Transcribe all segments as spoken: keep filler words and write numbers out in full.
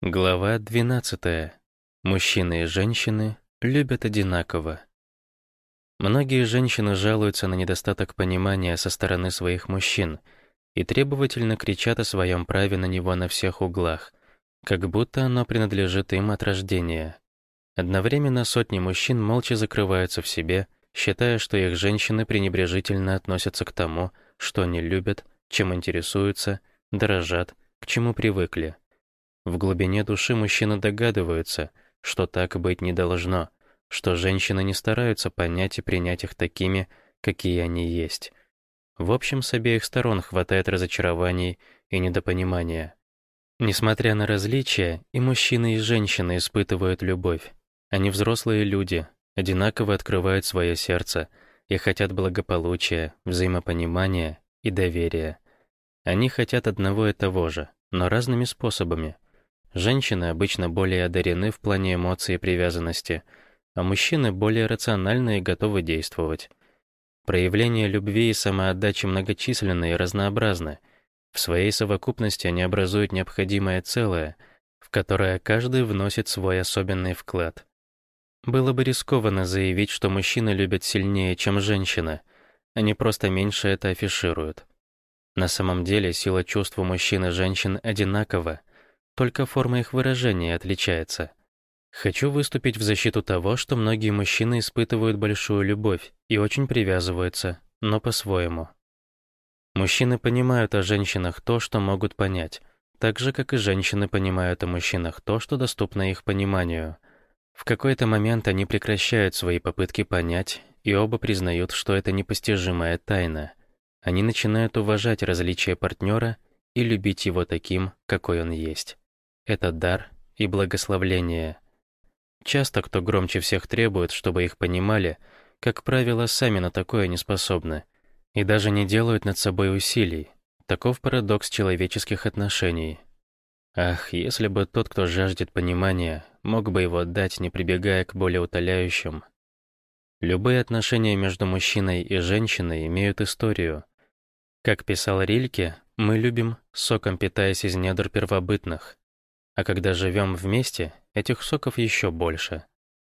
Глава двенадцатая. Мужчины и женщины любят одинаково. Многие женщины жалуются на недостаток понимания со стороны своих мужчин и требовательно кричат о своем праве на него на всех углах, как будто оно принадлежит им от рождения. Одновременно сотни мужчин молча закрываются в себе, считая, что их женщины пренебрежительно относятся к тому, что они любят, чем интересуются, дорожат, к чему привыкли. В глубине души мужчины догадываются, что так быть не должно, что женщины не стараются понять и принять их такими, какие они есть. В общем, с обеих сторон хватает разочарований и недопонимания. Несмотря на различия, и мужчины, и женщины испытывают любовь. Они взрослые люди, одинаково открывают свое сердце и хотят благополучия, взаимопонимания и доверия. Они хотят одного и того же, но разными способами. Женщины обычно более одарены в плане эмоций и привязанности, а мужчины более рациональны и готовы действовать. Проявления любви и самоотдачи многочисленны и разнообразны. В своей совокупности они образуют необходимое целое, в которое каждый вносит свой особенный вклад. Было бы рискованно заявить, что мужчины любят сильнее, чем женщины. Они просто меньше это афишируют. На самом деле сила чувств у мужчин и женщин одинакова, только форма их выражения отличается. Хочу выступить в защиту того, что многие мужчины испытывают большую любовь и очень привязываются, но по-своему. Мужчины понимают о женщинах то, что могут понять, так же, как и женщины понимают о мужчинах то, что доступно их пониманию. В какой-то момент они прекращают свои попытки понять, и оба признают, что это непостижимая тайна. Они начинают уважать различия партнера и любить его таким, какой он есть. Это дар и благословление. Часто кто громче всех требует, чтобы их понимали, как правило, сами на такое не способны и даже не делают над собой усилий. Таков парадокс человеческих отношений. Ах, если бы тот, кто жаждет понимания, мог бы его дать, не прибегая к более утоляющим. Любые отношения между мужчиной и женщиной имеют историю. Как писал Рильке, мы любим, соком питаясь из недр первобытных. А когда живем вместе, этих соков еще больше.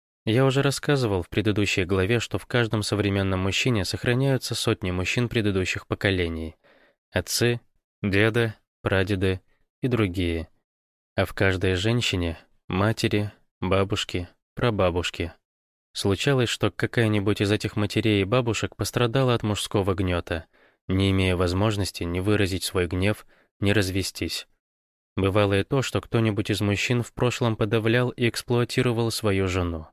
Я уже рассказывал в предыдущей главе, что в каждом современном мужчине сохраняются сотни мужчин предыдущих поколений. Отцы, деды, прадеды и другие. А в каждой женщине — матери, бабушки, прабабушки. Случалось, что какая-нибудь из этих матерей и бабушек пострадала от мужского гнета, не имея возможности ни выразить свой гнев, ни развестись. Бывало и то, что кто-нибудь из мужчин в прошлом подавлял и эксплуатировал свою жену.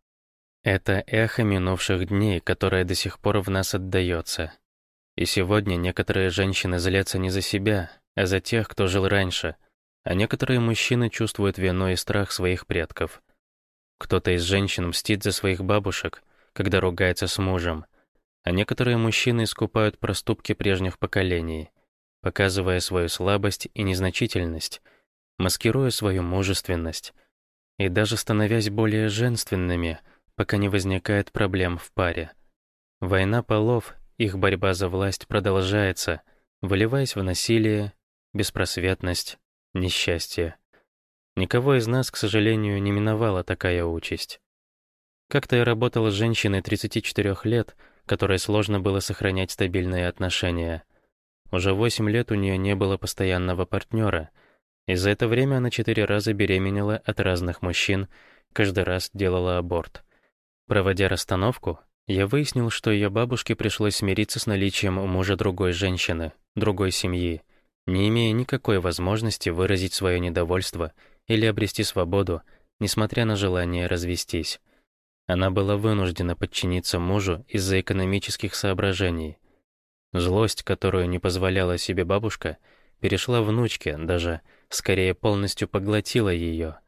Это эхо минувших дней, которое до сих пор в нас отдаётся. И сегодня некоторые женщины злятся не за себя, а за тех, кто жил раньше, а некоторые мужчины чувствуют вину и страх своих предков. Кто-то из женщин мстит за своих бабушек, когда ругается с мужем, а некоторые мужчины искупают проступки прежних поколений, показывая свою слабость и незначительность, маскируя свою мужественность и даже становясь более женственными, пока не возникает проблем в паре. Война полов, их борьба за власть продолжается, выливаясь в насилие, беспросветность, несчастье. Никого из нас, к сожалению, не миновала такая участь. Как-то я работал с женщиной тридцати четырёх лет, которой сложно было сохранять стабильные отношения. Уже восемь лет у нее не было постоянного партнера, и за это время она четыре раза беременела от разных мужчин, каждый раз делала аборт. Проводя расстановку, я выяснил, что ее бабушке пришлось смириться с наличием у мужа другой женщины, другой семьи, не имея никакой возможности выразить свое недовольство или обрести свободу, несмотря на желание развестись. Она была вынуждена подчиниться мужу из-за экономических соображений. Злость, которую не позволяла себе бабушка, перешла внучке, даже скорее полностью поглотила ее.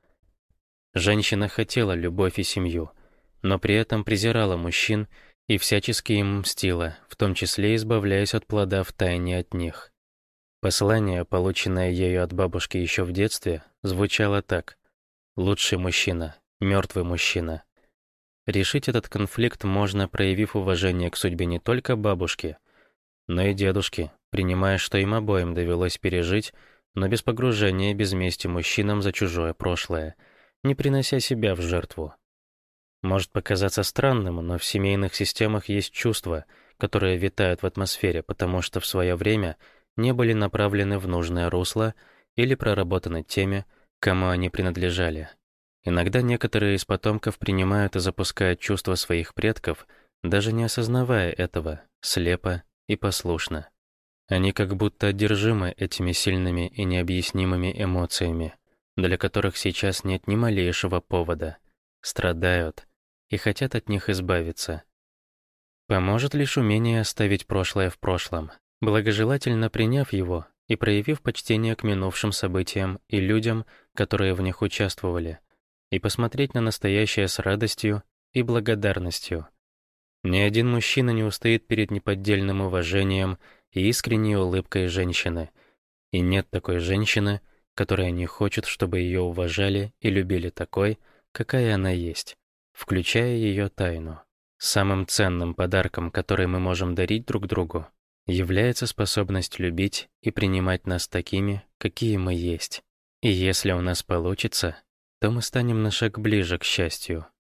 Женщина хотела любовь и семью, но при этом презирала мужчин и всячески им мстила, в том числе избавляясь от плода втайне от них. Послание, полученное ею от бабушки еще в детстве, звучало так: «Лучший мужчина, мертвый мужчина». Решить этот конфликт можно, проявив уважение к судьбе не только бабушки, но и дедушки, принимая, что им обоим довелось пережить но без погружения, без мести мужчинам за чужое прошлое, не принося себя в жертву. Может показаться странным, но в семейных системах есть чувства, которые витают в атмосфере, потому что в свое время не были направлены в нужное русло или проработаны теми, кому они принадлежали. Иногда некоторые из потомков принимают и запускают чувства своих предков, даже не осознавая этого, слепо и послушно. Они как будто одержимы этими сильными и необъяснимыми эмоциями, для которых сейчас нет ни малейшего повода, страдают и хотят от них избавиться. Поможет лишь умение оставить прошлое в прошлом, благожелательно приняв его и проявив почтение к минувшим событиям и людям, которые в них участвовали, и посмотреть на настоящее с радостью и благодарностью. Ни один мужчина не устоит перед неподдельным уважением и искренней улыбкой женщины, и нет такой женщины, которая не хочет, чтобы ее уважали и любили такой, какая она есть, включая ее тайну. Самым ценным подарком, который мы можем дарить друг другу, является способность любить и принимать нас такими, какие мы есть. И если у нас получится, то мы станем на шаг ближе к счастью.